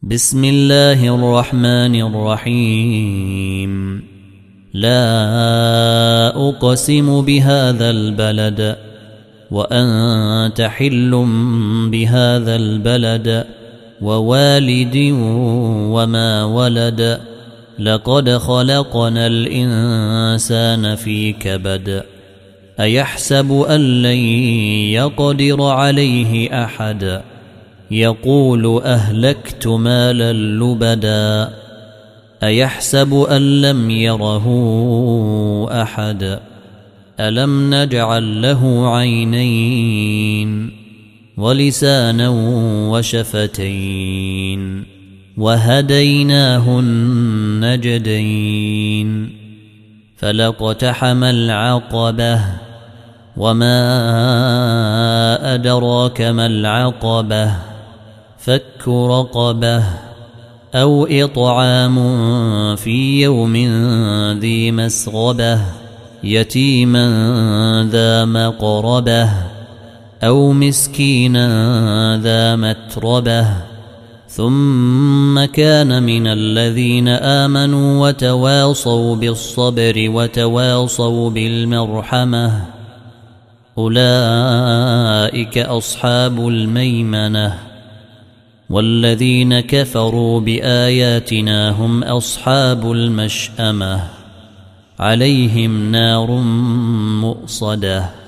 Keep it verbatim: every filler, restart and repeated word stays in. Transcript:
بسم الله الرحمن الرحيم. لا أقسم بهذا البلد وأنت حل بهذا البلد ووالد وما ولد لقد خلقنا الإنسان في كبد أيحسب أن لن يقدر عليه أحد يقول أهلكت مالا لبدا أيحسب أن لم يره أحد ألم نجعل له عينين ولسانا وشفتين وهديناه النجدين فلاقتحم العقبة وما أدراك ما العقبة فك رقبة أو إطعام في يوم ذي مسغبة يتيما ذا مقربة أو مسكينا ذا متربة ثم كان من الذين آمنوا وتواصوا بالصبر وتواصوا بالمرحمة أولئك أصحاب الميمنة والذين كفروا بآياتنا هم أصحاب المشأمة عليهم نار مؤصدة.